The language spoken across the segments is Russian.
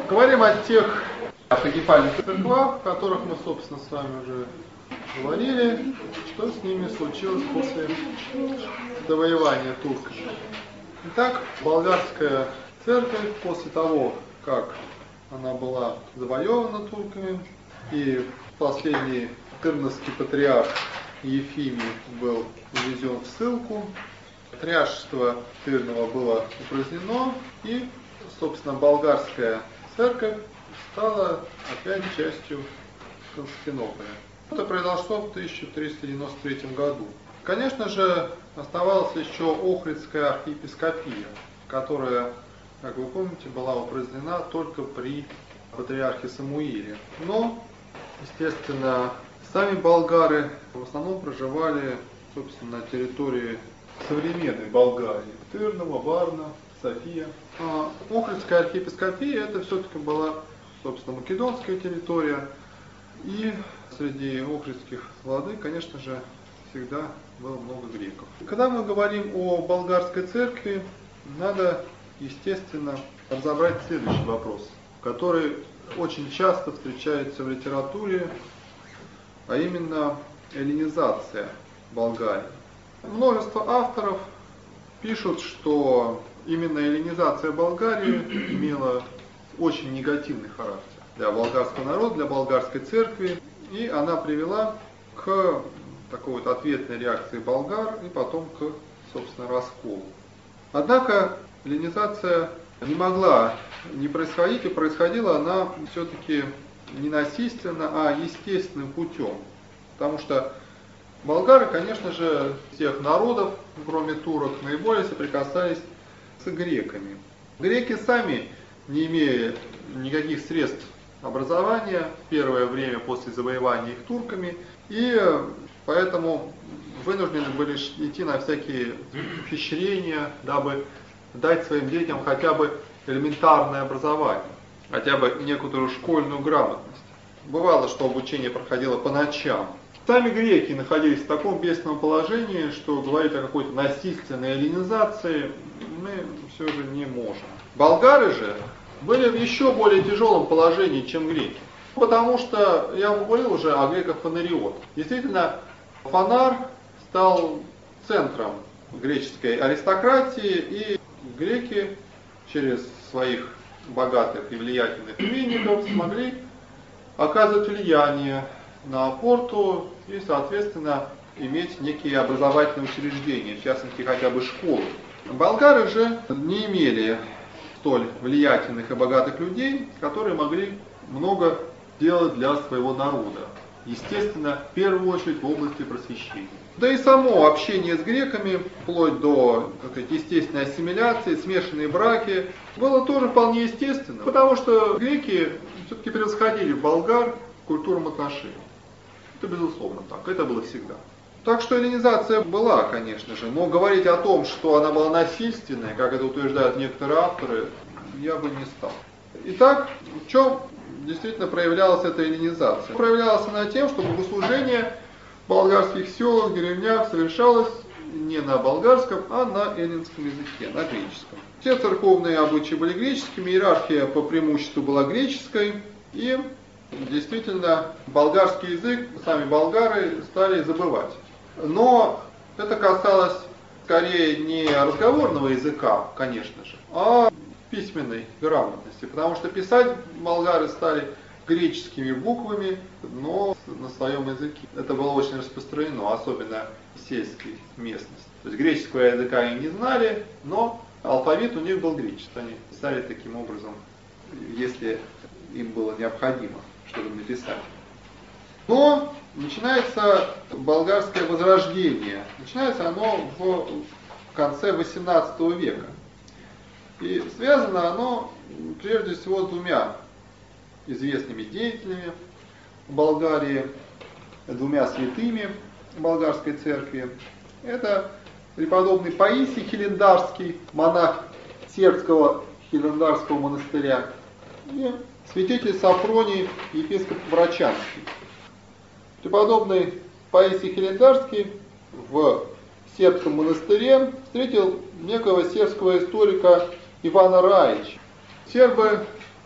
Говорим о тех архикефальных церквах, о которых мы, собственно, с вами уже говорили, что с ними случилось после завоевания турками. Итак, болгарская церковь после того, как она была завоевана турками, и последний тырновский патриарх Ефимий был увезен в ссылку, патриаршество Тырного было упразднено, и, собственно, болгарская церковь стала опять частью Константинополя. Это произошло в 1393 году. Конечно же, оставалась еще Охридская архиепископия, которая, как вы помните, была упразднена только при патриархе Самуиле. Но, естественно, сами болгары в основном проживали, собственно, на территории современной Болгарии. Тырново, Варна, София. А Охридская архиепископия это все-таки была, собственно, македонская территория. И среди охридских владык, конечно же, всегда было много греков. Когда мы говорим о болгарской церкви, надо, естественно, разобрать следующий вопрос, который очень часто встречается в литературе, а именно эллинизация Болгарии. Множество авторов пишут, что именно эллинизация Болгарии имела очень негативный характер для болгарского народа, для болгарской церкви, и она привела к такой вот ответной реакции болгар и потом к, собственно, расколу. Однако эллинизация не могла не происходить, и происходила она все-таки не насильственно, а естественным путем. Потому что болгары, конечно же, всех народов, кроме турок, наиболее соприкасались с греками. Греки сами, не имея никаких средств образования в первое время после завоевания их турками, и поэтому вынуждены были идти на всякие ухищрения, дабы дать своим детям хотя бы элементарное образование, хотя бы некоторую школьную грамотность. Бывало, что обучение проходило по ночам. Сами греки находились в таком бедственном положении, что говорить о какой-то насильственной эллинизации мы все же не можем. Болгары же были в еще более тяжелом положении, чем греки. Потому что, я вам говорил уже о греках Фонариот. Действительно, Фонар стал центром греческой аристократии, и греки через своих богатых и влиятельных именинников смогли оказывать влияние на порту и, соответственно, иметь некие образовательные учреждения, в частности, хотя бы школы. Болгары же не имели столь влиятельных и богатых людей, которые могли много делать для своего народа. Естественно, в первую очередь в области просвещения. Да и само общение с греками, вплоть до естественной ассимиляции, смешанные браки, было тоже вполне естественно, потому что греки все-таки превосходили болгар в культурном отношении. Это безусловно так, это было всегда. Так что эллинизация была, конечно же, но говорить о том, что она была насильственной, как это утверждают некоторые авторы, я бы не стал. Итак, в чем действительно проявлялась эта эллинизация? Проявлялась она тем, что богослужение в болгарских селах, деревнях совершалось не на болгарском, а на эллинском языке, на греческом. Все церковные обычаи были греческими, иерархия по преимуществу была греческой, и действительно болгарский язык сами болгары стали забывать. Но это касалось скорее не разговорного языка, конечно же, а письменной грамотности, потому что писать болгары стали греческими буквами, но на своем языке. Это было очень распространено, особенно в сельской местности. То есть греческого языка они не знали, но алфавит у них был греческий. Они писали таким образом, если им было необходимо что-то написать. Но начинается болгарское возрождение. Начинается оно в конце XVIII века. И связано оно прежде всего с двумя известными деятелями в Болгарии, двумя святыми болгарской церкви. Это преподобный Паисий Хилендарский, монах сербского Хилендарского монастыря, и святитель Сафроний, епископ Врачанский. Преподобный Паисий Хилендарский в сербском монастыре встретил некого сербского историка Ивана Раича. Сербы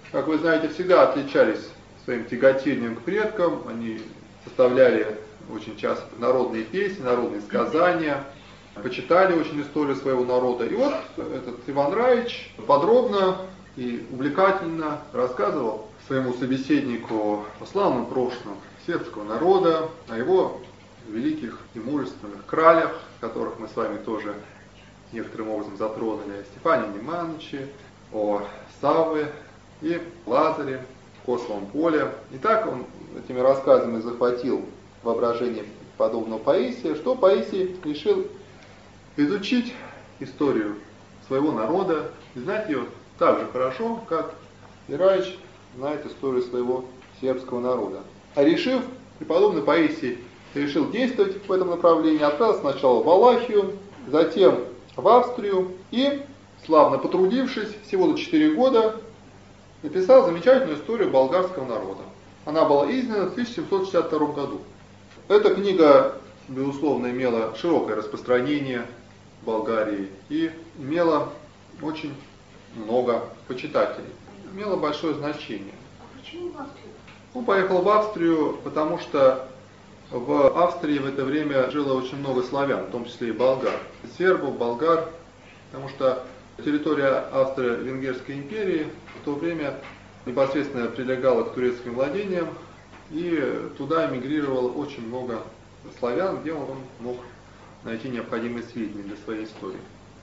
как вы знаете, всегда отличались своим тяготением к предкам. Они составляли очень часто народные песни, народные сказания, почитали очень историю своего народа. И вот этот Иван Раич подробно и увлекательно рассказывал своему собеседнику о славном прошлом сербского народа, о его великих и мужественных кралях, которых мы с вами тоже некоторым образом затронули, о Стефане Немановиче, о Савве и Лазаре, Косовом поле. И так он этими рассказами захватил воображение подобного Паисия, что Паисий решил изучить историю своего народа и знать ее так же хорошо, как и Раич знает историю своего сербского народа. А решив, преподобный Паисий решил действовать в этом направлении, отправился сначала в Валахию, затем в Австрию и, славно потрудившись, всего за 4 года, написал замечательную историю болгарского народа. Она была издана в 1762 году. Эта книга, безусловно, имела широкое распространение в Болгарии и имела очень много почитателей. Имела большое значение. Почему в Австрию? Он поехал в Австрию, потому что в Австрии в это время жило очень много славян, в том числе и болгар. Сербов, болгар, потому что территория Австро-Венгерской империи в то время непосредственно прилегала к турецким владениям, и туда эмигрировало очень много славян, где он мог найти необходимые сведения для своей истории.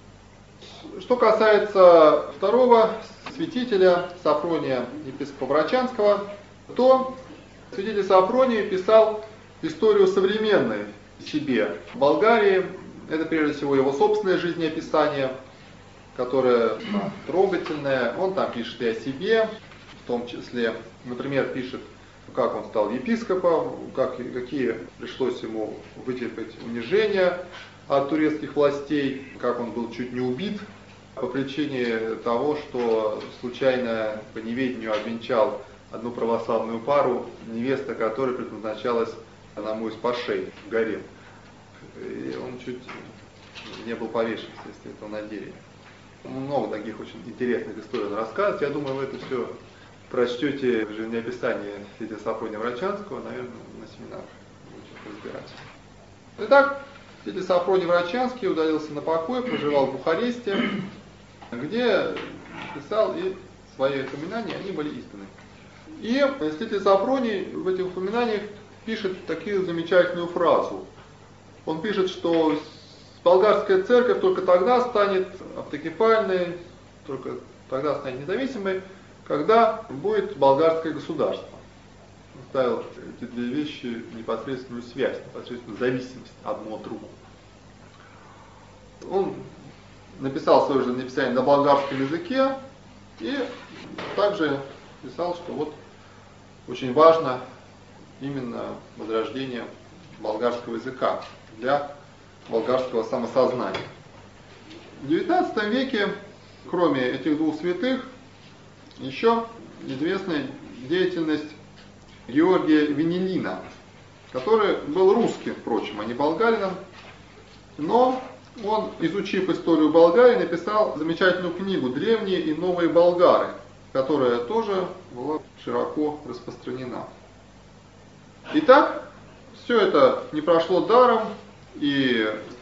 Что касается второго святителя, Сафрония, епископа Врачанского, то святитель Сафроний писал историю современной себе в Болгарии. Это прежде всего его собственное жизнеописание, которое трогательное. Он там пишет и о себе, в том числе, например, пишет, как он стал епископом, какие пришлось ему вытерпеть унижения от турецких властей, как он был чуть не убит по причине того, что случайно по неведению обвенчал одну православную пару, невеста которой предназначалась одному из пашей в гарем. И он чуть не был повешен вследствие этого намерения. Много таких очень интересных историй он рассказывает. Я думаю, вы это все прочтете в жизнеописании святителя Сафрония Врачанского, наверное, на семинарах будете разбирать. Итак, святитель Сафроний Врачанский удалился на покой, проживал в Бухаресте, где писал и свои упоминания, они были изданы. И святитель Сафроний в этих упоминаниях пишет такую замечательную фразу. Он пишет, что болгарская церковь только тогда станет автокефальной, только тогда станет независимой, когда будет болгарское государство. Он ставил эти две вещи в непосредственную связь, непосредственную зависимость одно от другого. Он написал свое жизнеописание на болгарском языке и также писал, что вот очень важно именно возрождение болгарского языка для болгарского самосознания. В XIX веке, кроме этих двух святых, еще известна деятельность Георгия Венелина, который был русским, впрочем, а не болгарином, но он, изучив историю Болгарии, написал замечательную книгу «Древние и новые болгары», которая тоже была широко распространена. Итак, все это не прошло даром, и с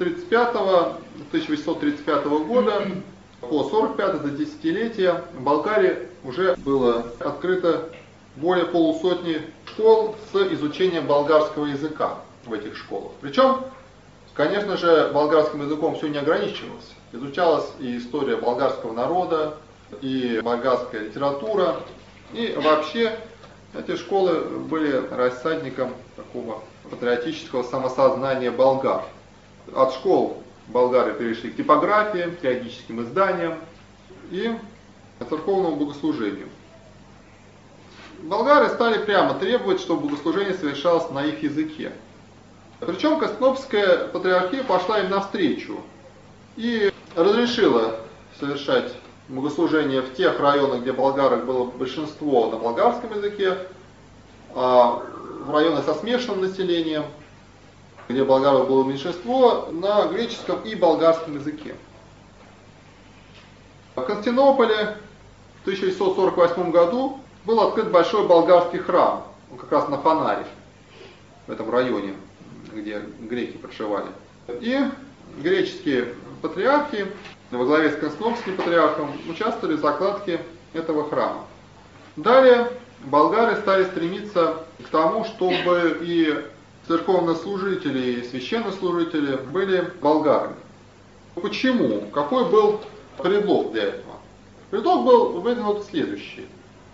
1835 года по 45 за десятилетие в Болгарии уже было открыто более полусотни школ с изучением болгарского языка в этих школах. Причем, конечно же, болгарским языком все не ограничивалось. Изучалась и история болгарского народа, и болгарская литература, и вообще эти школы были рассадником такого патриотического самосознания болгар. От школ болгары перешли к типографии, периодическим изданиям и церковному богослужению. Болгары стали прямо требовать, чтобы богослужение совершалось на их языке. Причем Константинопольская патриархия пошла им навстречу и разрешила совершать богослужение в тех районах, где болгарок было большинство, на болгарском языке, а в районах со смешанным населением, где болгаров было меньшинство, на греческом и болгарском языке. В Константинополе в 1648 году был открыт большой болгарский храм, он как раз на Фанаре, в этом районе, где греки проживали. И греческие патриархи во главе с Константинопольским патриархом участвовали в закладке этого храма. Далее болгары стали стремиться к тому, чтобы и церковнослужители, и священнослужители были болгарами. Почему? Какой был предлог для этого? Предлог был выдвинут следующий,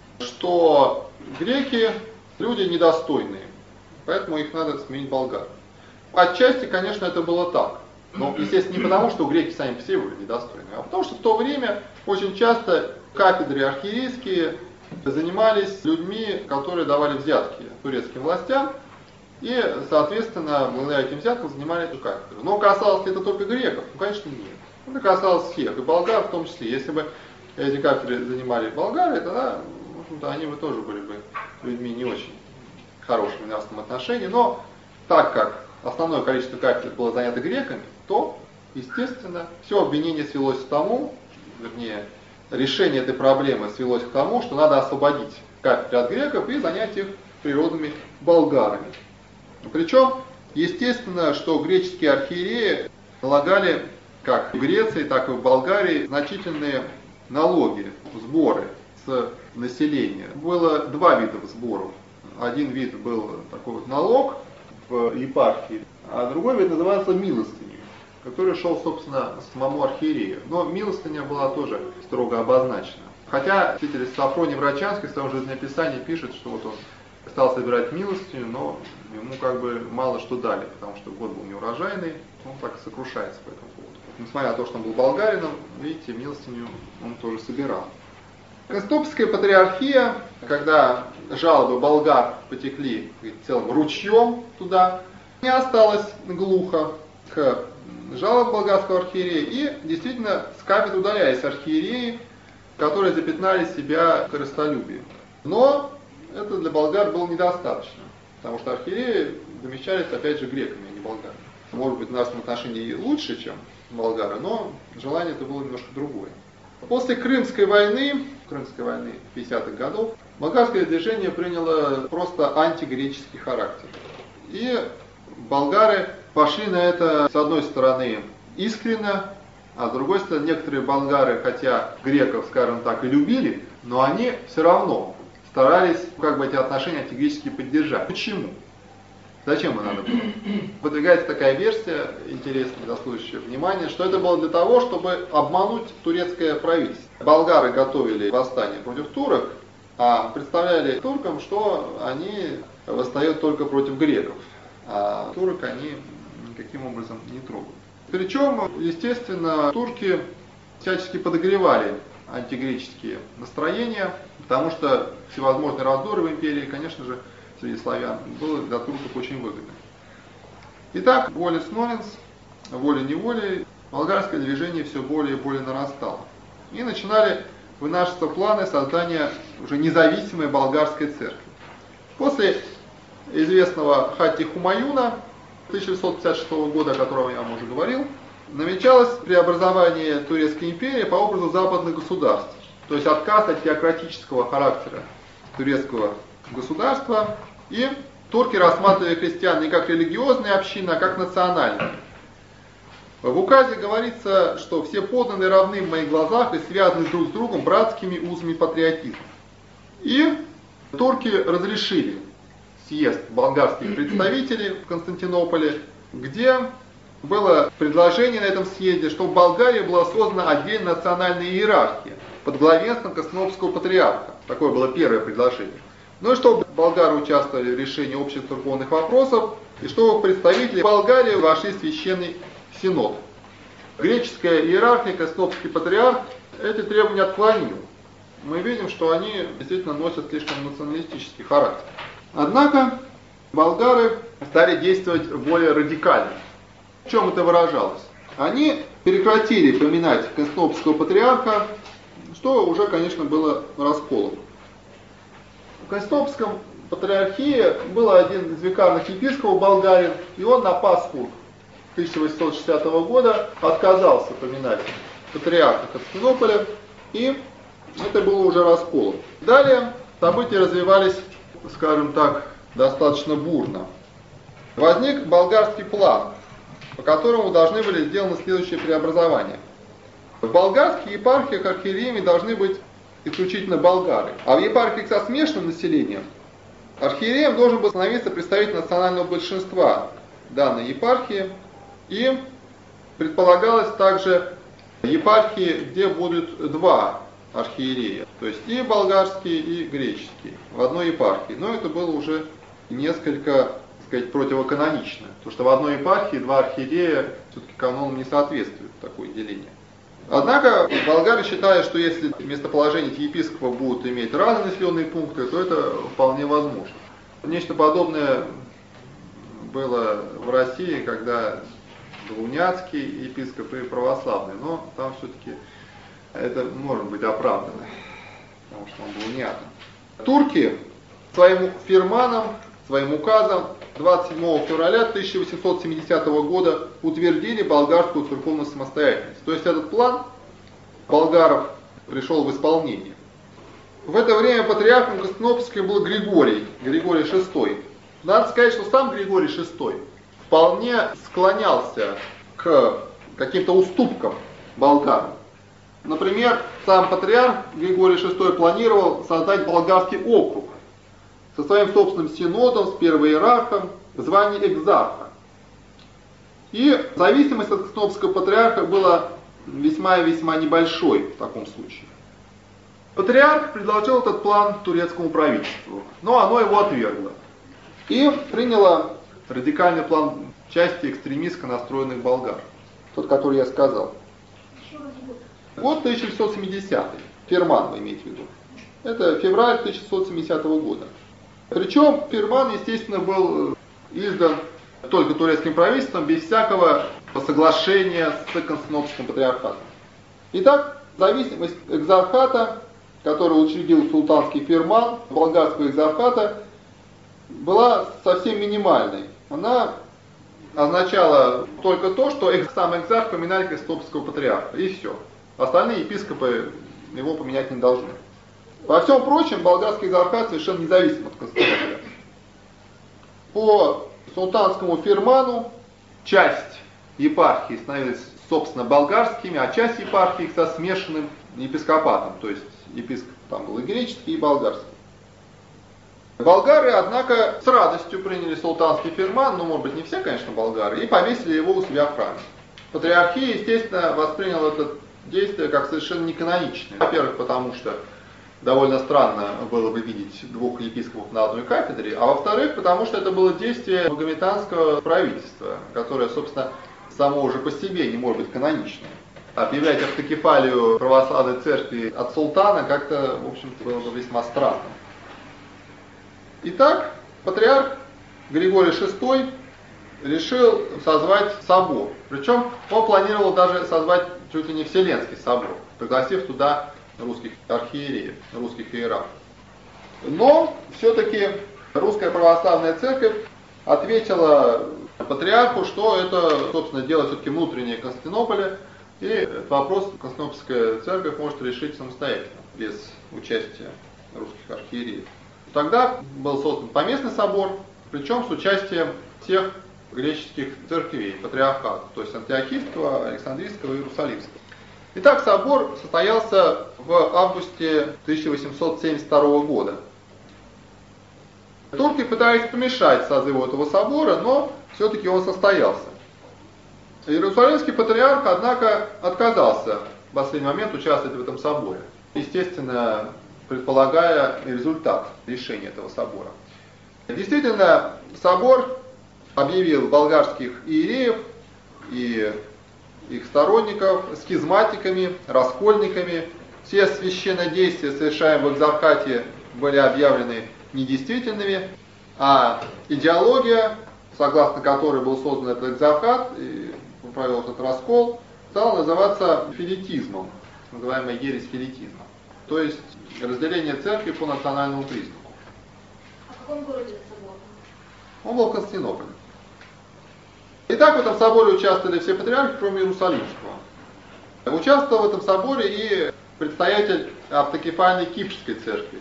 что греки люди недостойные, поэтому их надо сменить болгарами. Отчасти, конечно, это было так. Но, естественно, не потому, что греки сами по себе были недостойны, а потому что в то время очень часто кафедры архиерейские занимались людьми, которые давали взятки турецким властям, и, соответственно, благодаря этим взяткам занимали эту кафедру. Но касалось ли это только греков? Ну, конечно, нет. Это касалось всех, и болгар в том числе. Если бы эти кафедры занимали болгары, тогда, в общем-то, они бы тоже были бы людьми не очень хорошими в нравственном отношении. Но так как основное количество кафедр было занято греками, то, естественно, все обвинение свелось к тому, вернее, решение этой проблемы свелось к тому, что надо освободить кафедры от греков и занять их природными болгарами. Причем, естественно, что греческие архиереи налагали как в Греции, так и в Болгарии значительные налоги, сборы с населения. Было два вида сборов. Один вид был такой вот налог в епархии, а другой вид назывался милостыней, который шел, собственно, самому архиерею. Но милостыня была тоже строго обозначена. Хотя святитель Сафроний Врачанский в своем жизнеописании пишет, что вот он стал собирать милостыню, но ему как бы мало что дали, потому что год был неурожайный, он так сокрушается по этому поводу. Несмотря на то, что он был болгарином, видите, милостыню он тоже собирал. Константинопольская патриархия, когда жалобы болгар потекли целым ручьем туда, не осталось глухо к жалобам болгарского архиерея, и действительно с кафедры удалялись архиереи, которые запятнали себя корыстолюбием. Но это для болгар было недостаточно, потому что архиереи замещались опять же греками, а не болгарами. Может быть, в нашем отношении лучше, чем болгары, но желание это было немножко другое. После Крымской войны 50-х годов, болгарское движение приняло просто антигреческий характер. И болгары пошли на это, с одной стороны, искренне, а с другой стороны, некоторые болгары, хотя греков, скажем так, и любили, но они все равно старались как бы эти отношения антигреческие поддержать. Почему? Зачем это надо было? Выдвигается такая версия, интересная, заслуживающая внимания, что это было для того, чтобы обмануть турецкое правительство. Болгары готовили восстание против турок, а представляли туркам, что они восстают только против греков, а турок они никаким образом не трогают. Причем, естественно, турки всячески подогревали антигреческие настроения, потому что всевозможные раздоры в империи, конечно же, среди славян, было для турков очень выгодно. Итак, воля-сноренс, волей-неволей, болгарское движение все более и более нарастало. И начинали вынашиваться планы создания уже независимой болгарской церкви. После известного Хатти Хумаюна 1656 года, о котором я вам уже говорил, намечалось преобразование Турецкой империи по образу западных государств, то есть отказ от теократического характера турецкого государства, и турки рассматривали христиан не как религиозные общины, а как национальные. В указе говорится, что все подданные равны в моих глазах и связаны друг с другом братскими узами патриотизма. И турки разрешили съезд болгарских представителей в Константинополе, где было предложение на этом съезде, что в Болгарии была создана отдельная национальная иерархия под главенством Константинопольского патриарха. Такое было первое предложение. Ну и чтобы болгары участвовали в решении общих церковных вопросов, и чтобы представители Болгарии вошли в священный синод. Греческая иерархия, Константинопольский патриарх эти требования отклонил. Мы видим, что они действительно носят слишком националистический характер. Однако болгары стали действовать более радикально. В чем это выражалось? Они прекратили поминать Константинопольского патриарха, что уже, конечно, было расколом. В Константинопольском патриархии был один из викарных епископов болгарин, и он на Пасху 1860 года отказался поминать патриарха Константинополя и это было уже расколом. Далее события развивались, скажем так, достаточно бурно. Возник болгарский план, по которому должны были сделаны следующие преобразования. В болгарских епархиях архиереями должны быть исключительно болгары, а в епархиях со смешанным населением архиереем должен был становиться представитель национального большинства данной епархии, и предполагалось также епархии, где будет два архиерея, то есть и болгарский, и греческий в одной епархии. Но это было уже несколько, так сказать, противоканонично, потому что в одной епархии два архиерея все-таки канону не соответствует такое деление. Однако болгары считают, что если местоположение епископа будут иметь разные населенные пункты, то это вполне возможно. Нечто подобное было в России, когда был уняцкий епископ и православный, но там все-таки это может быть оправдано, потому что он был униатом. Турки своим фирманом, своим указом 27 февраля 1870 года утвердили болгарскую церковную самостоятельность. То есть этот план болгаров пришел в исполнение. В это время патриархом Константинопольским был Григорий VI. Надо сказать, что сам Григорий VI вполне склонялся к каким-то уступкам болгарам. Например, сам патриарх Григорий VI планировал создать болгарский округ со своим собственным синодом, с первоиерархом, в звании экзарха. И зависимость от Константинопольского патриарха была весьма и весьма небольшой в таком случае. Патриарх предложил этот план турецкому правительству, но оно его отвергло. И приняло радикальный план части экстремистско настроенных болгар, тот, который я сказал. Год 1670, Ферман вы имеете в виду. Это февраль 1670 года. Причем Ферман, естественно, был издан только турецким правительством, без всякого соглашения с Константинопольским патриархатом. Итак, зависимость экзархата, который учредил султанский Ферман, болгарского экзархата, была совсем минимальной. Она означала только то, что сам экзарх поминает Константинопольского патриарха, и все. Остальные епископы его поменять не должны. Во всем прочем, болгарский экзархат совершенно независим от Константинополя. По султанскому фирману часть епархии становилась, собственно, болгарскими, а часть епархии со смешанным епископатом, то есть епископ там был и греческий, и болгарский. Болгары, однако, с радостью приняли султанский фирман, ну, может быть, не все, конечно, болгары, и повесили его у себя в храме. Патриархия, естественно, восприняла это действие как совершенно неканоничное. Во-первых, потому что довольно странно было бы видеть двух епископов на одной кафедре, а во-вторых, потому что это было действие магометанского правительства, которое, собственно, само уже по себе не может быть каноничным. Объявлять автокефалию православной церкви от султана как-то, в общем-то, было бы весьма странно. Итак, патриарх Григорий VI решил созвать собор. Причем он планировал даже созвать чуть ли не Вселенский собор, пригласив туда русских архиереев, русских иерархов. Но все-таки русская православная церковь ответила патриарху, что это, собственно, дело все-таки внутреннее Константинополя, и этот вопрос Константинопольская церковь может решить самостоятельно, без участия русских архиереев. Тогда был создан поместный собор, причем с участием всех греческих церквей, патриархатов, то есть Антиохийского, Александрийского и Иерусалимского. Итак, собор состоялся в августе 1872 года. Турки пытались помешать созыву этого собора, но все-таки он состоялся. Иерусалимский патриарх, однако, отказался в последний момент участвовать в этом соборе. Естественно, предполагая результат решения этого собора. Действительно, собор объявил болгарских иереев и их сторонников схизматиками, раскольниками. Все священнодействия, совершаемые в экзархате, были объявлены недействительными, а идеология, согласно которой был создан этот экзархат и провел этот раскол, стала называться филитизмом, называемая ересь филитизма. То есть разделение церкви по национальному признаку. А в каком городе собор? Он был в Константинополе. Итак, в этом соборе участвовали все патриархи, кроме Иерусалимского. Участвовал в этом соборе и предстоятель автокефальной Кипрской церкви.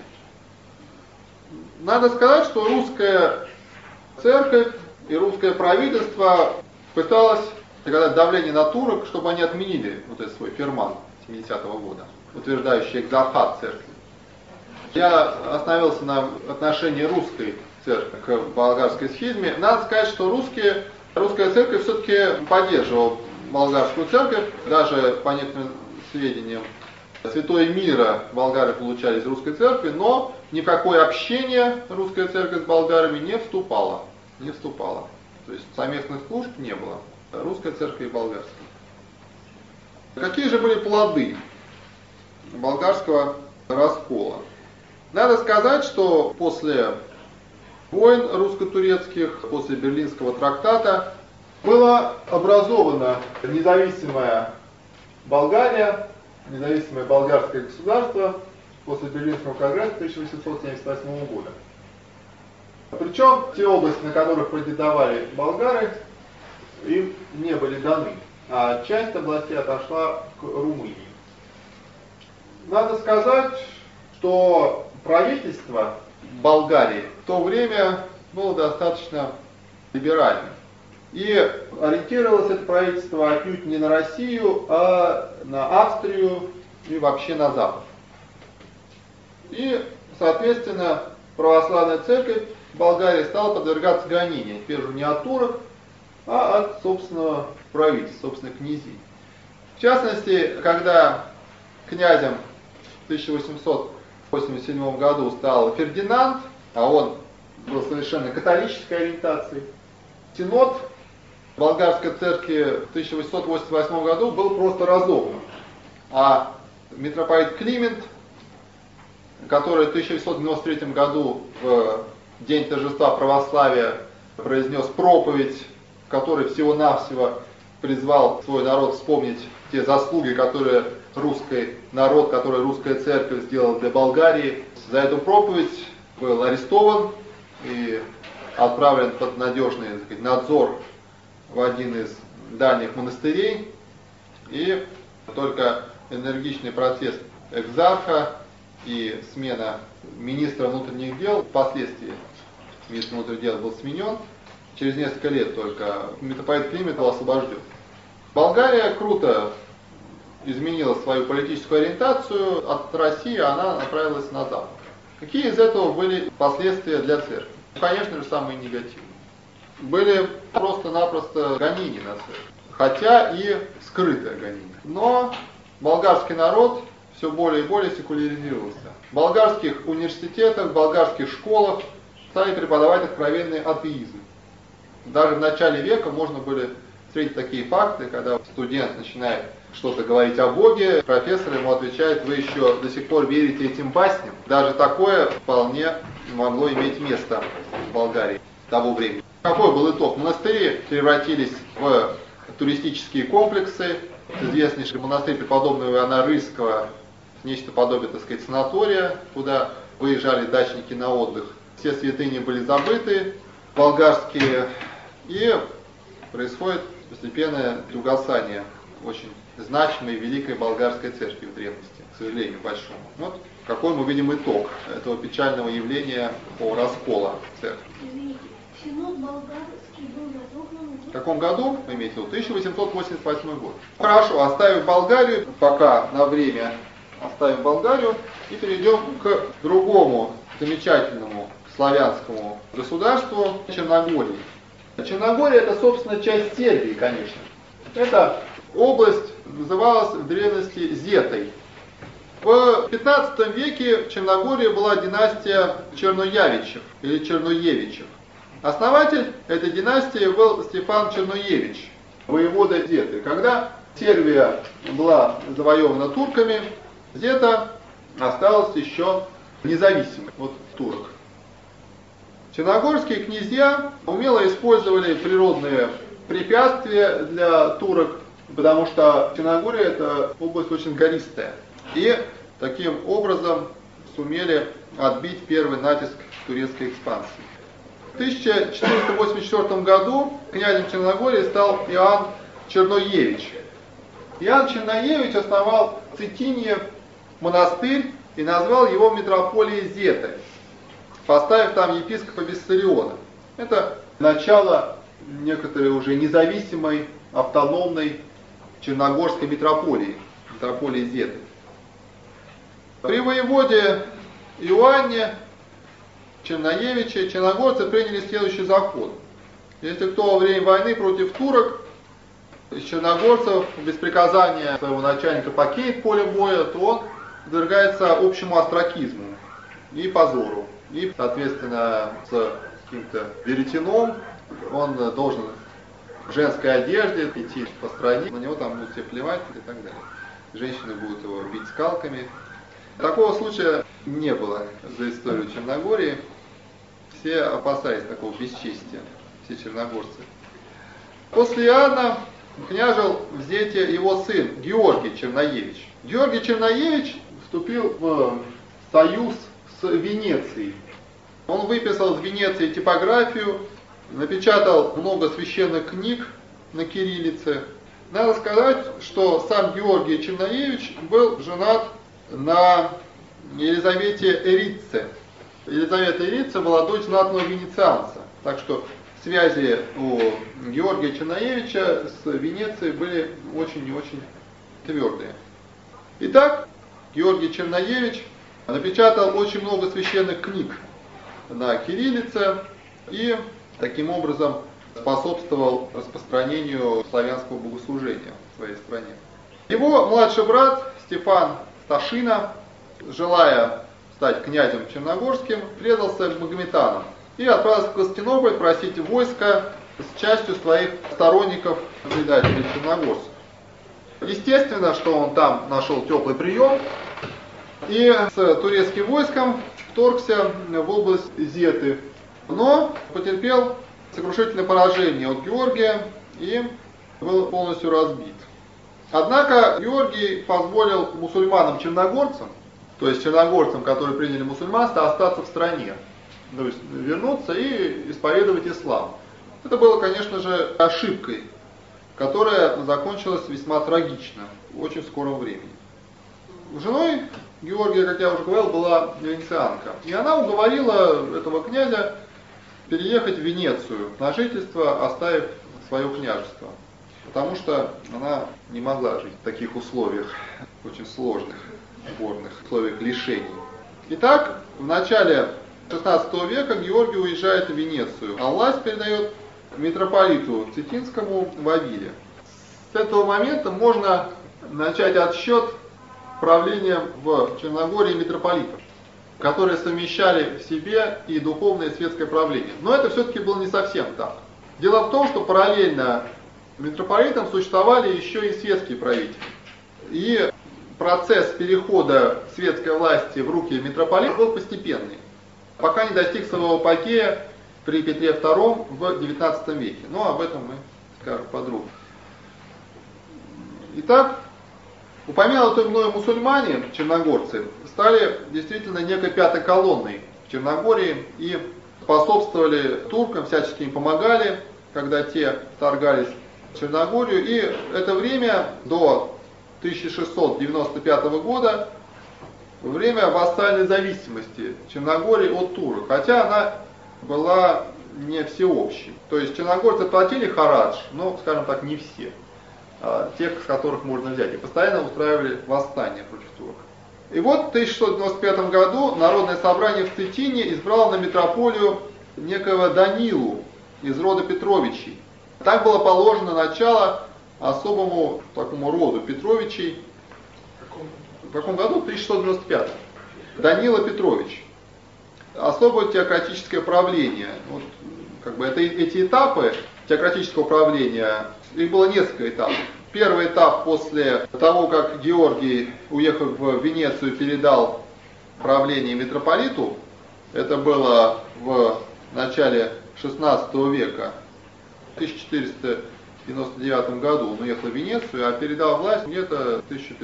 Надо сказать, что русская церковь и русское правительство пыталось оказать давление на турок, чтобы они отменили вот этот свой ферман 70-го года, утверждающий экзархат церкви. Я остановился на отношении русской церкви к болгарской схизме. Надо сказать, что русская церковь все-таки поддерживала болгарскую церковь, даже по некоторым сведениям святое мира болгары получали из русской церкви, но ни в какое общение русская церковь с болгарами не вступала. То есть совместных служб не было. Русская церковь и болгарская. Какие же были плоды болгарского раскола? Надо сказать, что после войн русско-турецких, после Берлинского трактата, была образована независимая Болгария, независимое болгарское государство после Берлинского конгресса 1878 года. Причем те области, на которых претендовали болгары, им не были даны, а часть областей отошла к Румынии. Надо сказать, что правительство Болгарии в то время было достаточно либеральным. И ориентировалось это правительство отнюдь не на Россию, а на Австрию и вообще на Запад. И, соответственно, православная церковь в Болгарии стала подвергаться гонениям, теперь уже не от турок, а от собственного правительства, собственно, князей. В частности, когда князем в 1887 году стал Фердинанд, а он был совершенно католической ориентации, синод болгарской церкви в 1888 году был просто разогнан. А митрополит Климент, который в 1893 году в день торжества православия произнес проповедь, в которой всего-навсего призвал свой народ вспомнить те заслуги, которые русский народ, которые русская церковь сделала для Болгарии. За эту проповедь был арестован и отправлен под надежный, так сказать, надзор в один из дальних монастырей. И только энергичный протест экзарха и смена министра внутренних дел, впоследствии министр внутренних дел был сменен, через несколько лет только митрополит Климент был освобожден. Болгария круто изменила свою политическую ориентацию, от России она направилась на Запад. Какие из этого были последствия для церкви? Конечно же, самые негативные. Были просто-напросто гонения на церковь, хотя и скрытое гонение. Но болгарский народ все более и более секуляризировался. В болгарских университетах, в болгарских школах стали преподавать откровенный атеизм. Даже в начале века можно было встретить такие факты, когда студент начинает что-то говорить о Боге, профессор ему отвечает: вы еще до сих пор верите этим басням? Даже такое вполне могло иметь место в Болгарии того времени. Какой был итог? Монастыри превратились в туристические комплексы. Известнейший монастырь преподобного Иоанна Рыльского, нечто подобие, так сказать, санатория, куда выезжали дачники на отдых. Все святыни были забыты, болгарские, и происходит постепенное угасание очень значимой великой болгарской церкви в древности, к сожалению, большому. Вот какой мы видим итог этого печального явления по раскола церкви. Извините, синод болгарский был разогнан в каком году? Вы имеете в виду? 1888 год. Хорошо, оставим Болгарию, пока на время оставим Болгарию и перейдем к другому замечательному славянскому государству Черногории. Черногория — это, собственно, часть Сербии, конечно. Эта область называлась в древности Зетой. В 15 веке в Черногории была династия Черноявичев или Черноевичев. Основатель этой династии был Стефан Черноевич, воевода Зеты. Когда Сербия была завоевана турками, Зета осталась еще независимой от турок. Черногорские князья умело использовали природные препятствия для турок, потому что Черногория — это область очень гористая. И таким образом сумели отбить первый натиск турецкой экспансии. В 1484 году князем Черногории стал Иоанн Черноевич. Иоанн Черноевич основал в Цетинье монастырь, и назвал его митрополией Зетой, поставив там епископа Виссариона. Это начало некоторой уже независимой, автономной черногорской митрополии, митрополии Зеты. При воеводе Иоанне Черноевиче черногорцы приняли следующий закон. Если кто во время войны против турок из черногорцев без приказания своего начальника покинет поле боя, то он подвергается общему остракизму и позору. И, соответственно, с каким-то веретеном он должен в женской одежде идти по стране, на него там будут все плевать и так далее. Женщины будут его бить скалками. Такого случая не было за историю Черногории. Все опасались такого бесчестия, все черногорцы. После Иоанна княжил в Зете его сын Георгий Черноевич. Георгий Черноевич вступил в союз с Венецией. Он выписал в Венеции типографию, напечатал много священных книг на кириллице. Надо сказать, что сам Георгий Черноевич был женат на Елизавете Эритце. Елизавета Эритце была дочь знатного венецианца. Так что связи у Георгия Черноевича с Венецией были очень и очень твердые. Итак, Георгий Черноевич напечатал очень много священных книг на кириллице и таким образом способствовал распространению славянского богослужения в своей стране. Его младший брат Стефан Сташина, желая стать князем черногорским, предался магометанам и отправился в Константинополь просить войска с частью своих сторонников, предателей черногорцев. Естественно, что он там нашел теплый прием и с турецким войском вторгся в область Зеты, но потерпел сокрушительное поражение от Георгия и был полностью разбит. Однако Георгий позволил мусульманам-черногорцам, то есть черногорцам, которые приняли мусульманство, остаться в стране, то есть вернуться и исповедовать ислам. Это было, конечно же, ошибкой, которая закончилась весьма трагично в очень скором времени. Женой Георгия, как я уже говорил, была венецианка. И она уговорила этого князя переехать в Венецию на жительство, оставив свое княжество. Потому что она не могла жить в таких условиях, очень сложных, горных, условиях лишений. Итак, в начале XVI века Георгий уезжает в Венецию, а власть передает митрополиту Цетинскому в Авиле. С этого момента можно начать отсчет правления в Черногории митрополитов, которые совмещали в себе и духовное, и светское правление. Но это все-таки было не совсем так. Дело в том, что параллельно митрополитам существовали еще и светские правители. И процесс перехода светской власти в руки митрополита был постепенный, пока не достиг своего апогея при Петре II в XIX веке. Но об этом мы скажем подробно. Итак, упомянутые мною мусульмане, черногорцы, стали действительно некой пятой колонной в Черногории и способствовали туркам, всячески им помогали, когда те вторгались в Черногорию. И это время до 1695 года, время вассальной зависимости Черногории от турок, хотя она была не всеобщей. То есть черногорцы платили харадж, но, скажем так, не все. Тех, с которых можно взять, и постоянно устраивали восстания против турок. И вот в 1695 году Народное собрание в Цетине избрало на митрополию некого Данилу из рода Петровичей. Так было положено начало особому такому роду Петровичей. В каком году? В 1695. Данила Петрович. Особое теократическое правление. Вот, эти этапы теократического правления, их было несколько этапов. Первый этап после того, как Георгий, уехав в Венецию, передал правление митрополиту, это было в начале XVI века, в 1499 году он уехал в Венецию, а передал власть где-то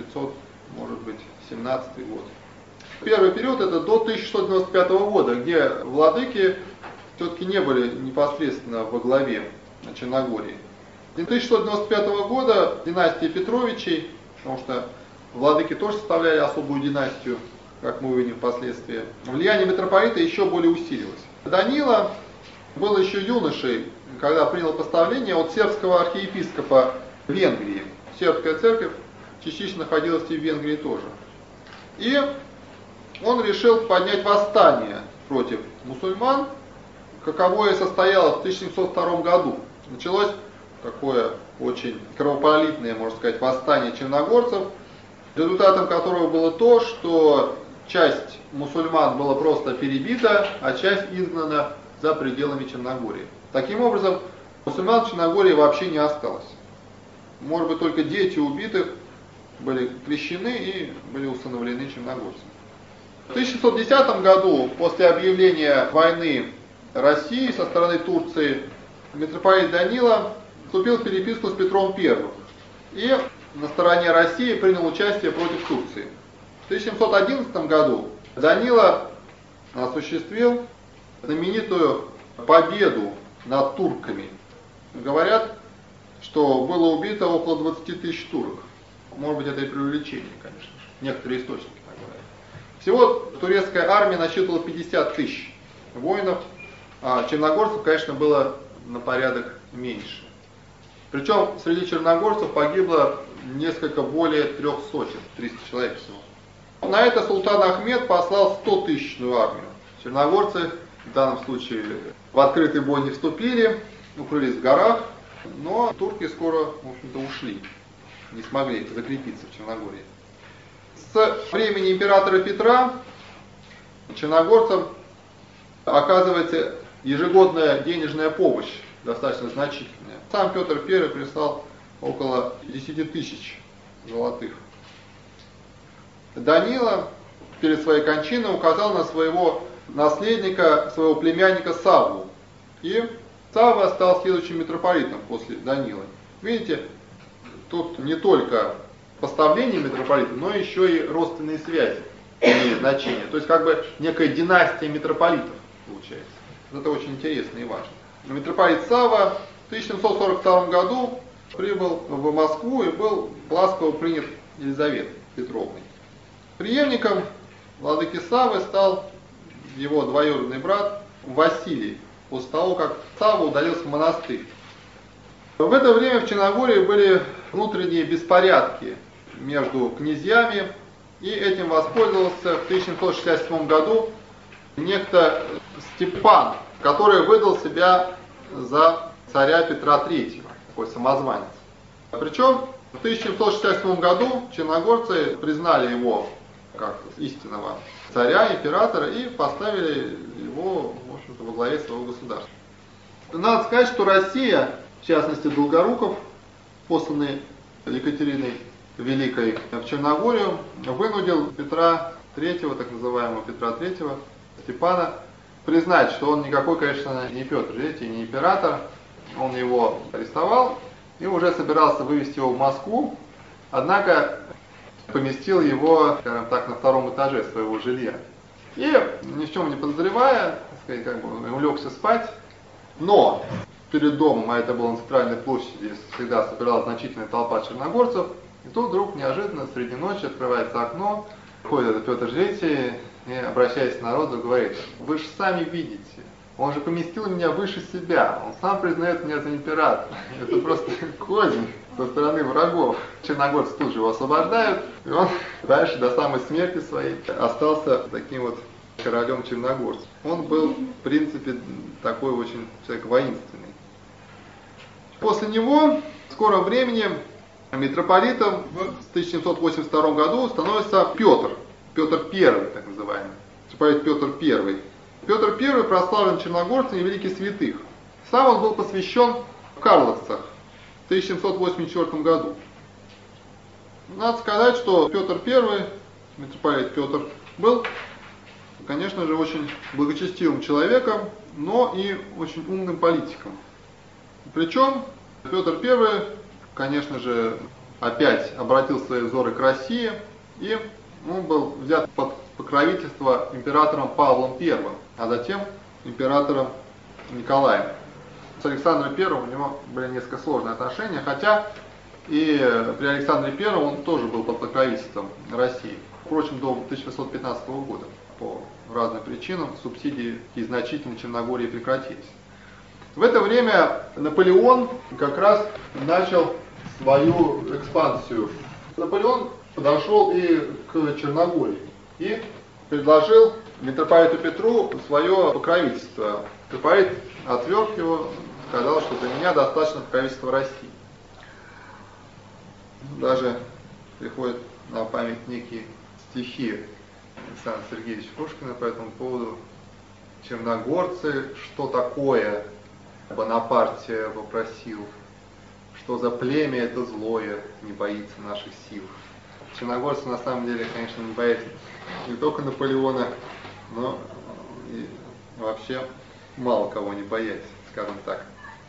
1517 год. Первый период это до 1695 года, где владыки все-таки не были непосредственно во главе Черногории. С 1695 года династия Петровичей, потому что владыки тоже составляли особую династию, как мы увидим впоследствии, влияние митрополита еще более усилилось. Данила был еще юношей, когда принял поставление от сербского архиепископа Венгрии. Сербская церковь частично находилась и в Венгрии тоже. И он решил поднять восстание против мусульман, каковое состоялось в 1702 году. Началось такое очень кровопролитное, можно сказать, восстание черногорцев, результатом которого было то, что часть мусульман была просто перебита, а часть изгнана за пределами Черногории. Таким образом, мусульман в Черногории вообще не осталось. Может быть, только дети убитых были крещены и были усыновлены черногорцами. В 1610 году, после объявления войны России со стороны Турции, митрополит Данила вступил в переписку с Петром I и на стороне России принял участие против Турции. В 1711 году Данила осуществил знаменитую победу над турками. Говорят, что было убито около 20 тысяч турок. Может быть, это и преувеличение, конечно же. Некоторые источники так говорят. Всего турецкая армия насчитывала 50 тысяч воинов, а черногорцев, конечно, было на порядок меньше. Причем среди черногорцев погибло несколько более 300, 300 человек всего. На это султан Ахмед послал 100-тысячную армию. Черногорцы в данном случае в открытый бой не вступили, укрылись в горах, но турки скоро, в общем-то, ушли, не смогли закрепиться в Черногории. С времени императора Петра черногорцам оказывается ежегодная денежная помощь, достаточно значительная. Сам Петр I прислал около 10 тысяч золотых. Данила перед своей кончиной указал на своего наследника, своего племянника Савву. И Савва стал следующим митрополитом после Данилы. Видите, тут не только поставление митрополита, но еще и родственные связи имеют значение. То есть как бы некая династия митрополитов получается. Это очень интересно и важно. Митрополит Савва в 1742 году прибыл в Москву и был ласково принят Елизаветой Петровной. Преемником владыки Саввы стал его двоюродный брат Василий, после того, как Савва удалился в монастырь. В это время в Черногории были внутренние беспорядки между князьями, и этим воспользовался в 1767 году некто Степан, который выдал себя за царя Петра III, такой самозванец. Причем в 1767 году черногорцы признали его как истинного царя, императора, и поставили его, в общем-то, во главе своего государства. Надо сказать, что Россия, в частности Долгоруков, посланный Екатериной Великой в Черногорию, вынудил Петра III, так называемого Петра III, Степана, признать, что он никакой, конечно, не Петр III, не император. Он его арестовал и уже собирался вывести его в Москву, однако поместил его, скажем так, на втором этаже своего жилья. И, ни в чем не подозревая, так сказать, как бы улегся спать, но перед домом, а это было на центральной площади, всегда собиралась значительная толпа черногорцев, и тут вдруг неожиданно среди ночи открывается окно, входит этот Петр III и, обращаясь к народу, говорит: вы же сами видите, он же поместил меня выше себя, он сам признает меня за императора. Это просто козни со стороны врагов. Черногорцы тут же его освобождают, и он дальше до самой смерти своей остался таким вот королем черногорцев. Он был, в принципе, такой очень человек воинственный. После него, в скором времени, митрополитом в 1782 году становится Петр I, так называемый, митрополит Петр I. Петр I прославлен черногорцами и великий святых. Сам он был посвящен в Карловцах в 1784 году. Надо сказать, что Петр I, митрополит Петр, был, конечно же, очень благочестивым человеком, но и очень умным политиком. Причем Петр I, конечно же, опять обратил свои взоры к России, и он был взят под покровительство императором Павлом I, а затем императором Николаем. С Александром I у него были несколько сложные отношения, хотя и при Александре I он тоже был под покровительством России. впрочем, до 1815 года. По разным причинам субсидии и значительно Черногории прекратились. В это время Наполеон как раз начал свою экспансию. Наполеон подошел и к Черногории и предложил митрополиту Петру свое покровительство. Митрополит отверг его, сказал, что для меня достаточно покровительства России. Даже приходят на память некие стихи Александра Сергеевича Пушкина по этому поводу. «Черногорцы, что такое?» Бонапартия вопросил. «Что за племя это злое, не боится наших сил?» Черногорцы на самом деле, конечно, не боятся не только Наполеона, но и вообще мало кого не боятся, скажем так.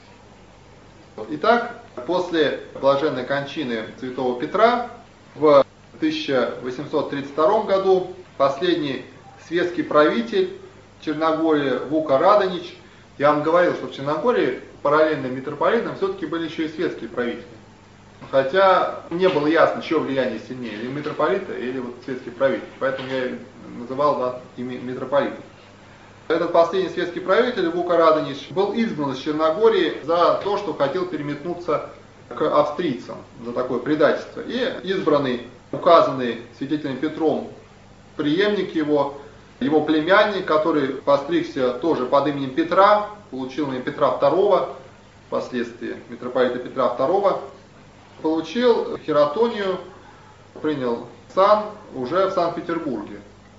Итак, после блаженной кончины святого Петра в 1832 году последний светский правитель Черногории Вука Радонич, я вам говорил, что в Черногории параллельно митрополитам все-таки были еще и светские правители. Хотя не было ясно, чье влияние сильнее, или митрополита, или вот светский правитель. Поэтому я называл имя митрополитов. Этот последний светский правитель, Вука Радонич, был изгнан из Черногории за то, что хотел переметнуться к австрийцам, за такое предательство. И избранный, указанный святителем Петром преемник его племянник, который постригся тоже под именем Петра, получил имя Петра II, впоследствии митрополита Петра II, получил хиратонию, принял сан уже в Санкт-Петербурге,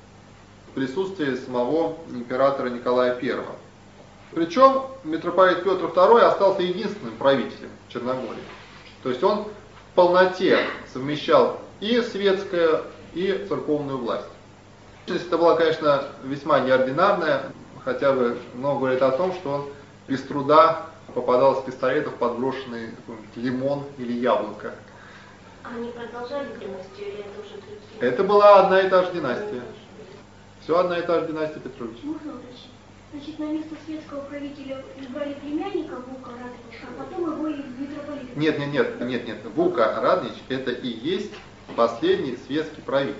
в присутствии самого императора Николая I. Причем митрополит Петр II остался единственным правителем Черногории. То есть он в полноте совмещал и светское, и церковную власть. Это была, конечно, весьма неординарная, хотя бы много говорит о том, что он без труда попадал с пистолетов под брошенный лимон или яблоко. Они продолжали династию или это уже другие? Это была одна и та же династия. Все одна и та же династия Петровича. Можно уточнить? Значит, на место светского правителя избрали племянника Вука Радонича, а потом его и митрополита. Нет. Вука Радонич это и есть последний светский правитель,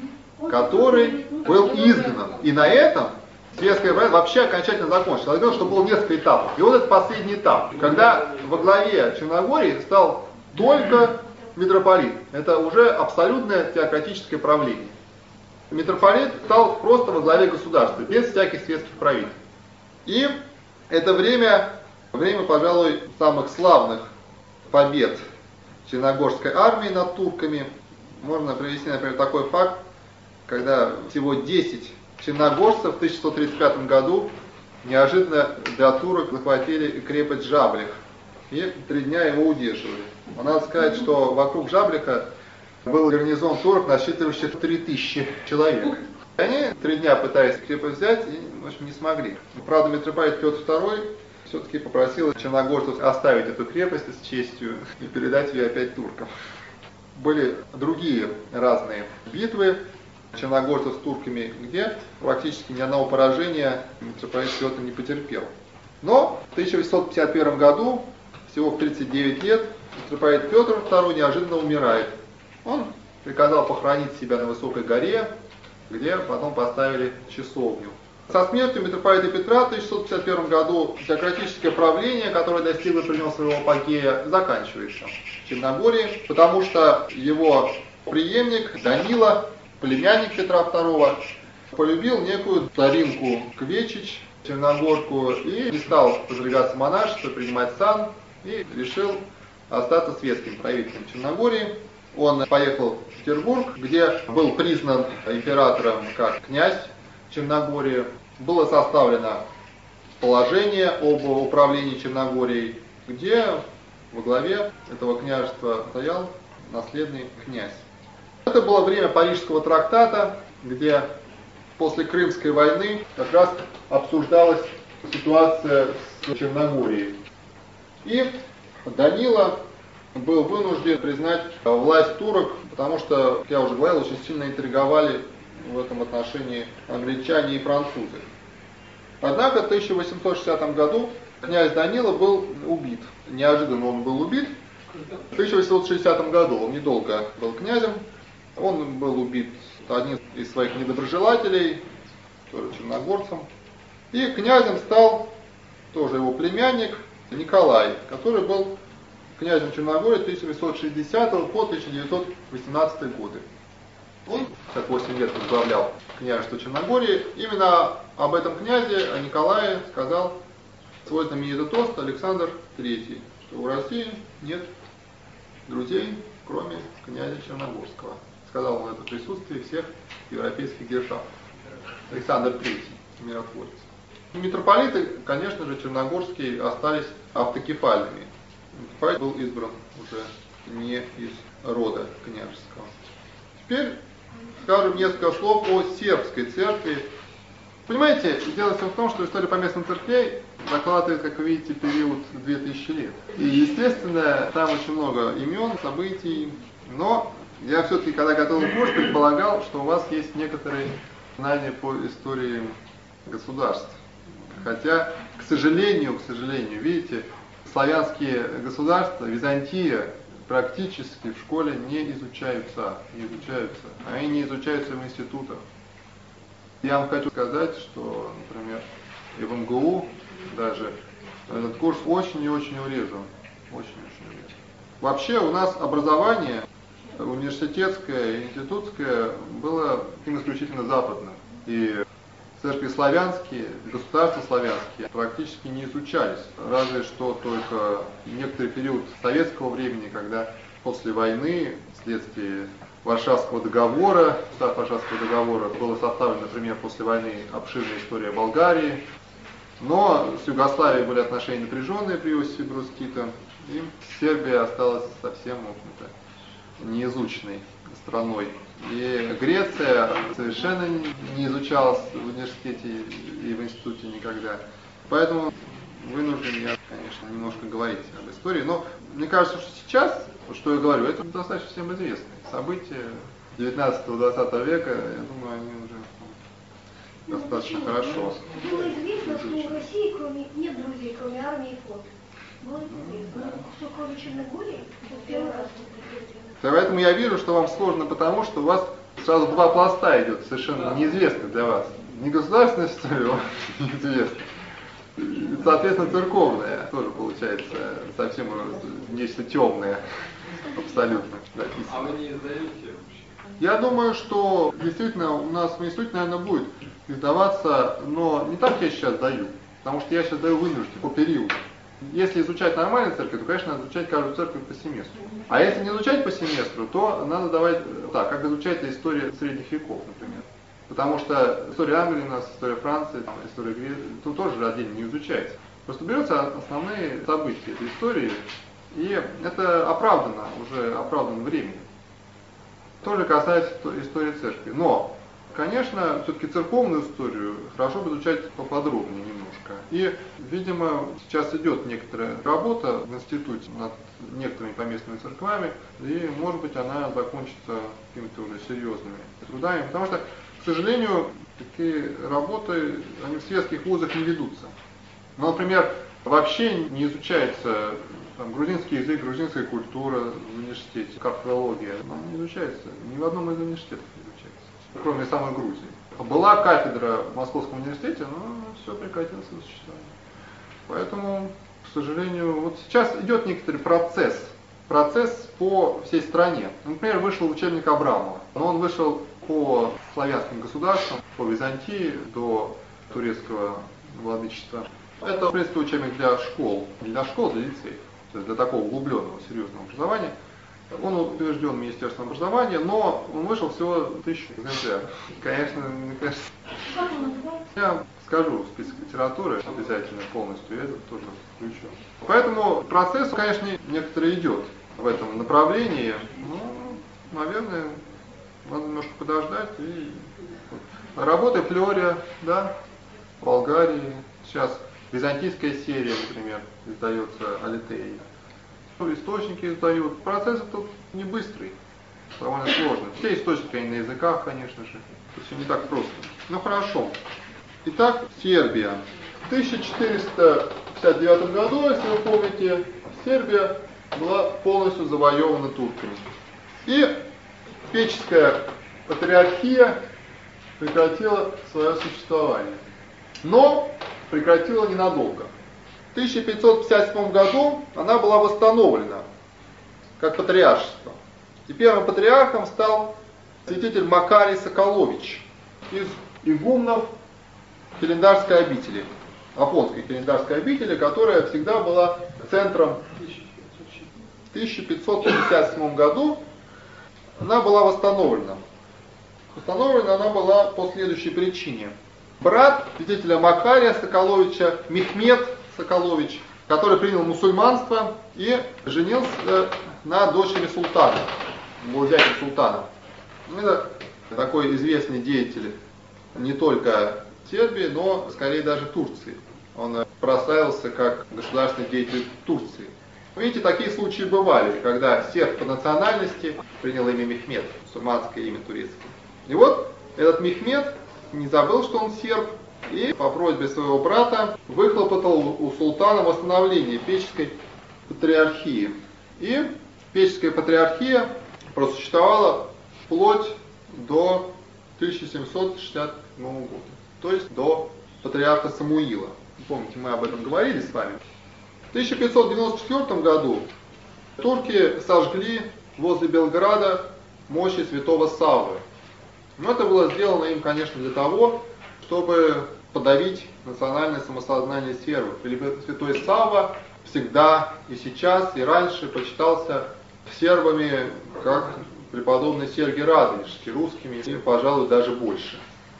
который был изгнан. И на этом светское правительство вообще окончательно закончилось. Я говорил, что было несколько этапов. И вот это последний этап, когда во главе Черногории стал только митрополит. Это уже абсолютное теократическое правление. Митрополит стал просто во главе государства, без всяких светских правителей. И это время, пожалуй, самых славных побед черногорской армии над турками. Можно привести, например, такой факт, когда всего 10 черногорцев в 1135 году неожиданно для турок захватили крепость Жаблих и 3 дня его удерживали. Но надо сказать, что вокруг Жаблиха был гарнизон турок, насчитывающий 3000 человек. И они 3 дня пытались крепость взять и, в общем, не смогли. Правда, митрополит Петр II все-таки попросил черногорцев оставить эту крепость с честью и передать ее опять туркам. Были другие разные битвы черногорцев с турками, где практически ни одного поражения митрополит Петр не потерпел. Но в 1851 году, всего в 39 лет, митрополит Петр II неожиданно умирает. Он приказал похоронить себя на высокой горе, где потом поставили часовню. Со смертью митрополита Петра в 1651 году теократическое правление, которое достигло при нем своего апогея, заканчивается в Черногории, потому что его преемник Данила, племянник Петра II, полюбил некую царинку Квечич, черногорку, и не стал подвергаться монашеству, принимать сан, и решил остаться светским правителем Черногории. Он поехал в Петербург, где был признан императором как князь Черногории. Было составлено положение об управлении Черногорией, где во главе этого княжества стоял наследный князь. Это было время Парижского трактата, где после Крымской войны как раз обсуждалась ситуация с Черногорией. И Данила был вынужден признать власть турок, потому что, как я уже говорил, очень сильно интриговали в этом отношении англичане и французы. Однако в 1860 году князь Данила был убит. Неожиданно он был убит. В 1860 году он недолго был князем. Он был убит одним из своих недоброжелателей, тоже черногорцем. И князем стал тоже его племянник Николай, который был князем Черногории 1860 по 1918 годы. Он 58 лет возглавлял княжество Черногории. Именно об этом князе, о Николае, сказал свой знаменитый тост Александр III, что у России нет друзей, кроме князя Черногорского. Сказал он это в присутствии всех европейских держав. Александр III, миротворец. Митрополиты, конечно же, черногорские остались автокефальными. Митрополит был избран уже не из рода княжеского. Теперь скажем несколько слов о сербской церкви. Понимаете, дело в том, что история поместных церквей закладывает, как вы видите, период 2000 лет. И, естественно, там очень много имен, событий, но я все-таки, когда готовил курс, предполагал, что у вас есть некоторые знания по истории государств. Хотя, к сожалению, видите, славянские государства, Византия, практически в школе не изучаются. Они не изучаются в институтах. Я вам хочу сказать, что, например, и в МГУ даже этот курс очень и очень урезан. Вообще у нас образование университетское и институтское было исключительно западным. И церкви славянские, государства славянские практически не изучались. Разве что только некоторый период советского времени, когда после войны, вследствие Варшавского договора, устав Варшавского договора, было составлено, например, после войны обширная история Болгарии. Но с Югославией были отношения напряженные при Иосифе Брус Тито, и Сербия осталась совсем, в общем-то, неизученной страной. И Греция совершенно не изучалась в университете и в институте никогда. Поэтому вынужден я, конечно, немножко говорить об истории. Но мне кажется, что сейчас, что я говорю, это достаточно всем известные события 19-20 века. Я думаю, они уже достаточно хорошо. Было известно, что у России нет друзей, кроме армии и флота. Было известно, что кроме Черногории, первый раз. Поэтому я вижу, что вам сложно, потому что у вас сразу два пласта идет, совершенно неизвестных для вас. Не государственная история, а неизвестная. Соответственно, церковная тоже получается совсем нечто темное, абсолютно. А вы не издаете? Я думаю, что действительно у нас в институте, наверное, будет издаваться, но не так, как я сейчас даю, потому что я сейчас даю вынужден по периоду. Если изучать нормальные церкви, то, конечно, надо изучать каждую церковь по семестру. А если не изучать по семестру, то надо давать так, как изучать историю средних веков, например. Потому что история Англии у нас, история Франции, история Греции, тут тоже отдельно не изучается. Просто берется основные события этой истории, и это оправдано, уже оправдано временем. Тоже касается истории церкви. Но, конечно, все-таки церковную историю хорошо бы изучать поподробнее немножко. И, видимо, сейчас идет некоторая работа в институте над некоторыми поместными церквами, и, может быть, она закончится какими-то уже серьезными трудами, потому что, к сожалению, такие работы, они в светских вузах не ведутся. Ну, например, вообще не изучается грузинский язык, грузинская культура в университете, как филология, она не изучается, ни в одном из университетов не изучается, кроме самой Грузии. Была кафедра в Московском университете, но все прекратилось в существовании. Поэтому, к сожалению, вот сейчас идет некоторый процесс по всей стране. Например, вышел учебник Абрамова, но он вышел по славянским государствам, по Византии до турецкого владычества. Это, в принципе, учебник для школ, для лицеев, то есть для такого углубленного, серьезного образования. Он утвержден Министерством образования, но он вышел всего 1000 экземпляров. Конечно, мне кажется, я скажу список литературы обязательно полностью, я это тоже включу. Поэтому процесс, конечно, некоторый идет в этом направлении, но, наверное, надо немножко подождать. И работа Флория, да, в Болгарии, сейчас византийская серия, например, издается Алитеей. Источники издают. Процесс тут не быстрый, довольно сложный. Все источники они на языках, конечно же. Это все не так просто. Ну хорошо. Итак, Сербия. В 1459 году, если вы помните, Сербия была полностью завоевана турками. И Печеская патриархия прекратила свое существование. Но прекратила ненадолго. В 1557 году она была восстановлена как патриаршество. И первым патриархом стал святитель Макарий Соколович из игумнов Килендарской обители, Афонской Килендарской обители, которая всегда была центром. В 1557 году она была восстановлена. Восстановлена она была по следующей причине. Брат святителя Макария Соколовича, Мехмед Соколович, который принял мусульманство и женился на дочери султана, зятя султана. Это такой известный деятель не только Сербии, но скорее даже Турции. Он прославился как государственный деятель Турции. Видите, такие случаи бывали, когда серб по национальности принял имя Мехмед, мусульманское имя турецкое. И вот этот Мехмед не забыл, что он серб, и по просьбе своего брата выхлопотал у султана восстановление Печеской патриархии. И Печеская патриархия просуществовала вплоть до 1767 года, то есть до патриарха Самуила. Помните, мы об этом говорили с вами. В 1594 году турки сожгли возле Белграда мощи святого Саввы. Но это было сделано им, конечно, для того, чтобы подавить национальное самосознание сербов. Святой Савва всегда и сейчас, и раньше почитался сербами как преподобный Сергий Радонежский, русскими, и, пожалуй, даже больше.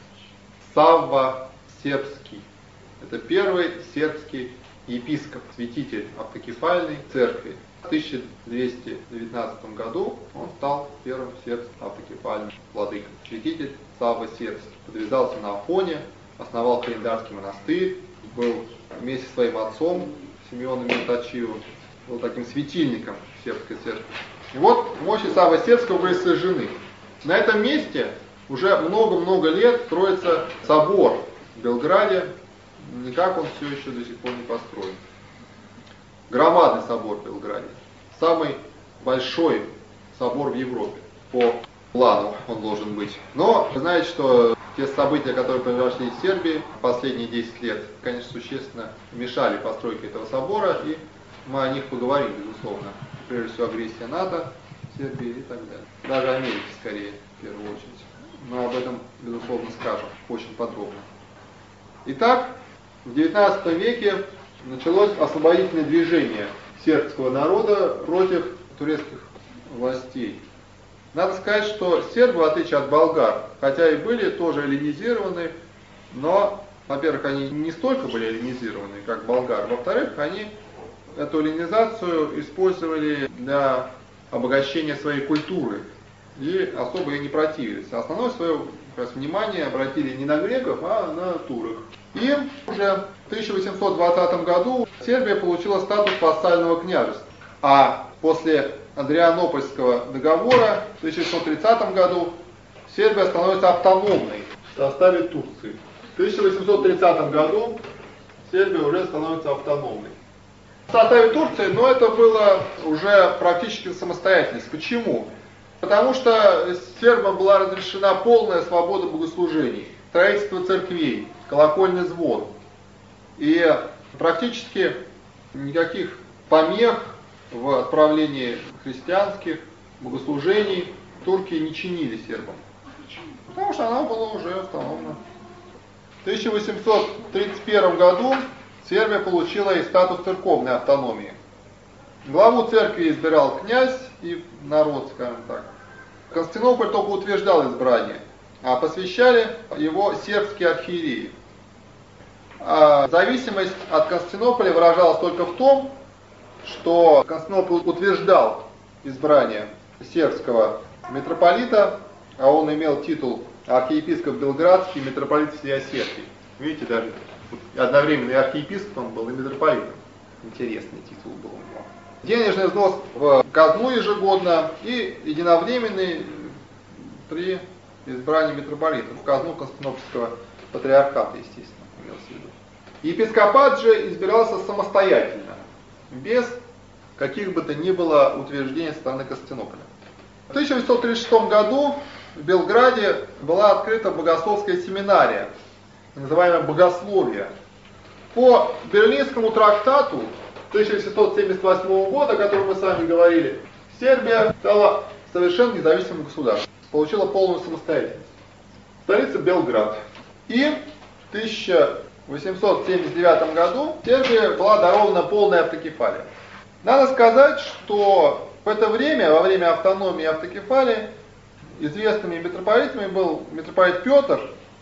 Савва сербский. Это первый сербский епископ, святитель автокефальной церкви. В 1219 году он стал первым сербским автокефальным владыкой. Святитель Савва сербский. Подвязался на Афоне, основал Килендарский монастырь, был вместе со своим отцом Симеоном Миртачивым, был таким светильником сербской церкви. И вот мощи Саввы сербского были сожжены. На этом месте уже много-много лет строится собор в Белграде. Никак он все еще до сих пор не построен. Громадный собор в Белграде. Самый большой собор в Европе. По плану он должен быть. Но вы знаете, что те события, которые произошли в Сербии последние 10 лет, конечно, существенно мешали постройке этого собора, и мы о них поговорим, безусловно. Прежде всего, агрессия НАТО в Сербии и так далее. Даже Америки, скорее, в первую очередь. Мы об этом, безусловно, скажем очень подробно. Итак, в XIX веке началось освободительное движение сербского народа против турецких властей. Надо сказать, что сербы, в отличие от болгар, хотя и были тоже эллинизированы, но, во-первых, они не столько были эллинизированы, как болгар, во-вторых, они эту эллинизацию использовали для обогащения своей культуры и особо ей не противились. Основное свое внимание обратили не на греков, а на турок. И уже в 1820 году Сербия получила статус вассального княжества. А после Адрианопольского договора в 1630 году Сербия становится автономной в составе Турции. В 1830 году Сербия уже становится автономной в составе Турции, но это было уже практически самостоятельность. Почему? Потому что сербам была разрешена полная свобода богослужений, строительство церквей, колокольный звон. И практически никаких помех в отправлении христианских богослужений турки не чинили сербам. Потому что она была уже автономна. В 1831 году Сербия получила и статус церковной автономии. Главу церкви избирал князь и народ, скажем так. Константинополь только утверждал избрание, а посвящали его сербские архиереи. А зависимость от Константинополя выражалась только в том, что Константинополь утверждал избрание сербского митрополита, а он имел титул архиепископ Белградский, митрополит всей Осетии. Видите, даже одновременно и архиепископом был, и митрополитом. Интересный титул был у него. Денежный взнос в казну ежегодно и единовременный при избрании митрополита в казну Константинопольского патриархата, естественно, имелся в виду. Епископат же избирался самостоятельно, без каких бы то ни было утверждений со стороны Константинополя. В 1836 году в Белграде была открыта богословская семинария, называемая «Богословие». По Берлинскому трактату 1878 года, о котором мы с вами говорили, Сербия стала совершенно независимым государством, получила полную самостоятельность. Столица Белград. И в 1879 году Сербии была дарована полная автокефалия. Надо сказать, что в это время, во время автономии и автокефалии, известными митрополитами был митрополит Петр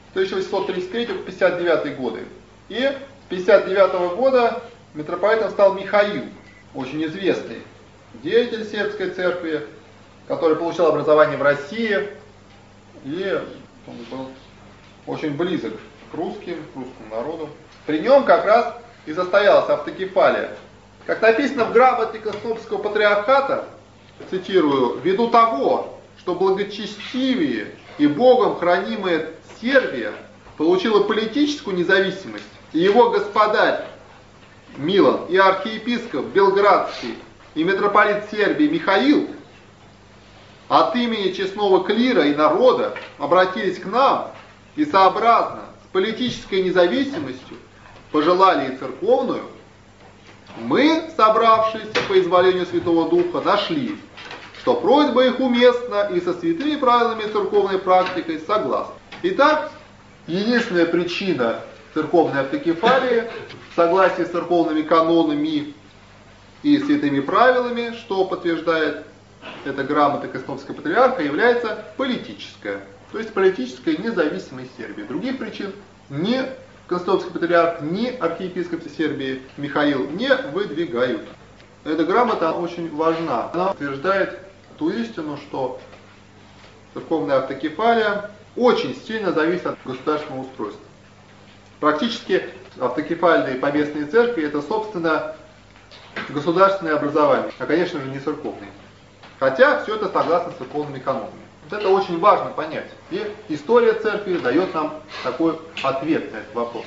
1833-59 годы. И с 1959 года митрополитом стал Михаил, очень известный деятель сербской церкви, который получил образование в России, и он был очень близок к русскому народу. При нем как раз и состоялась автокефалия. Как написано в грамоте Константинопольского патриархата, цитирую, «Ввиду того, что благочестивее и Богом хранимая Сербия получила политическую независимость, и его господарь Милан и архиепископ Белградский и митрополит Сербии Михаил от имени честного клира и народа обратились к нам и сообразно с политической независимостью пожелали и церковную, мы, собравшись по изволению Святого Духа, нашли, что просьба их уместна и со святыми правилами церковной практикой согласна». Итак, единственная причина церковной автокефалии в согласии с церковными канонами и святыми правилами, что подтверждает эта грамота Константинопольского патриарха, является политическая, то есть политическая независимость Сербии. Других причин ни Константинопольский патриарх, ни архиепископ Сербии Михаил не выдвигают. Эта грамота очень важна. Она утверждает ту истину, что церковная автокефалия очень сильно зависит от государственного устройства. Практически автокефальные поместные церкви — это, собственно, государственное образование, а, конечно же, не церковные. Хотя все это согласно с церковными канонами. Вот это очень важно понять. И история церкви дает нам такой ответ на этот вопрос.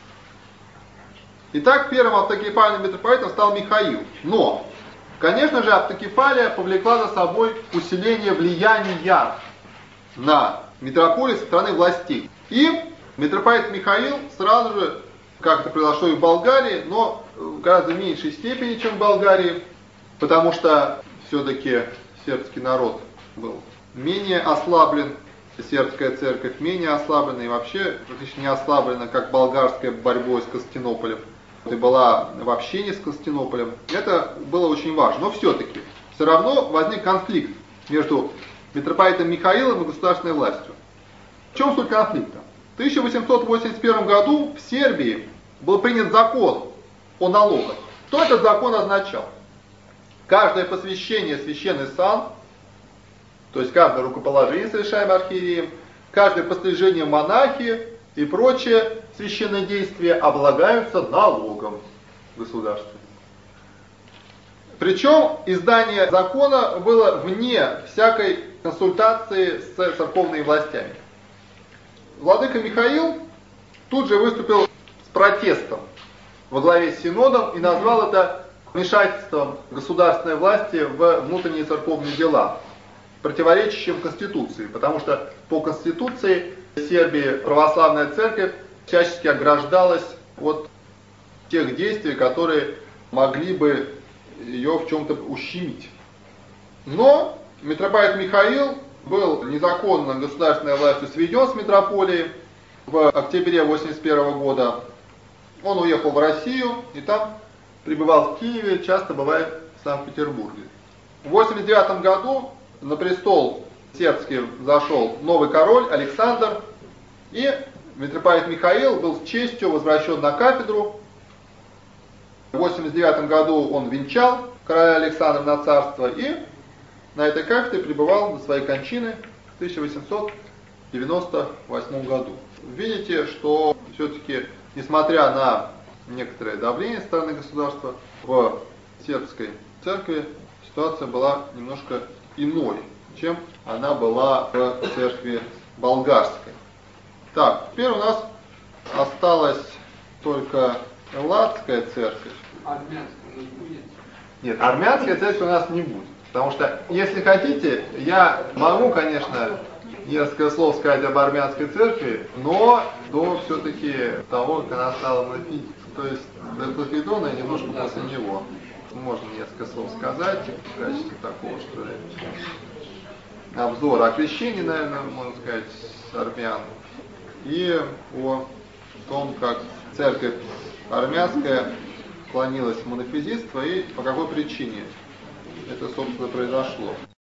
Итак, первым автокефальным митрополитом стал Михаил. Но, конечно же, автокефалия повлекла за собой усиление влияния на митрополию со стороны властей. И митрополит Михаил сразу же, как это произошло и в Болгарии, но в гораздо меньшей степени, чем в Болгарии, потому что все-таки сербский народ был менее ослаблен, сербская церковь менее ослаблена и вообще практически не ослаблена, как болгарская, борьбой с Константинополем. И была в общении с Константинополем. Это было очень важно. Но все-таки, все равно возник конфликт между митрополитом Михаилом и государственной властью. В чем суть конфликта? В 1881 году в Сербии был принят закон о налогах. Что этот закон означал? Каждое посвящение в священный сан, то есть каждое рукоположение, совершаемое архиереем, каждое пострижение монахи и прочее священные действия облагаются налогом государственным. Причем издание закона было вне всякой консультации с церковными властями. Владыка Михаил тут же выступил с протестом во главе с синодом и назвал это вмешательством государственной власти в внутренние церковные дела, противоречащим Конституции, потому что по Конституции Сербии православная церковь всячески ограждалась от тех действий, которые могли бы ее в чем-то ущемить. Но митрополит Михаил был незаконно государственной властью сведен с митрополией в октябре 1981 года. Он уехал в Россию и там пребывал в Киеве, часто бывая в Санкт-Петербурге. В 1989 году на престол сербский зашел новый король Александр, и митрополит Михаил был с честью возвращен на кафедру. В 1989 году он венчал короля Александра на царство и на этой кафедре пребывал до своей кончины в 1898 году. Видите, что все-таки, несмотря на некоторое давление со стороны государства, в сербской церкви ситуация была немножко иной, чем она была в церкви болгарской. Так, теперь у нас осталась только Элладская церковь. Армянская не будет? Нет, армянская церковь у нас не будет. Потому что, если хотите, я могу, конечно, несколько слов сказать об армянской церкви, но до все-таки того, как она стала монофизитом. То есть до Платидона немножко после него. Можно несколько слов сказать в качестве такого, что ли, обзора о крещении, наверное, можно сказать, армян. И о том, как церковь армянская склонилась в монофизитство и по какой причине это, собственно, произошло.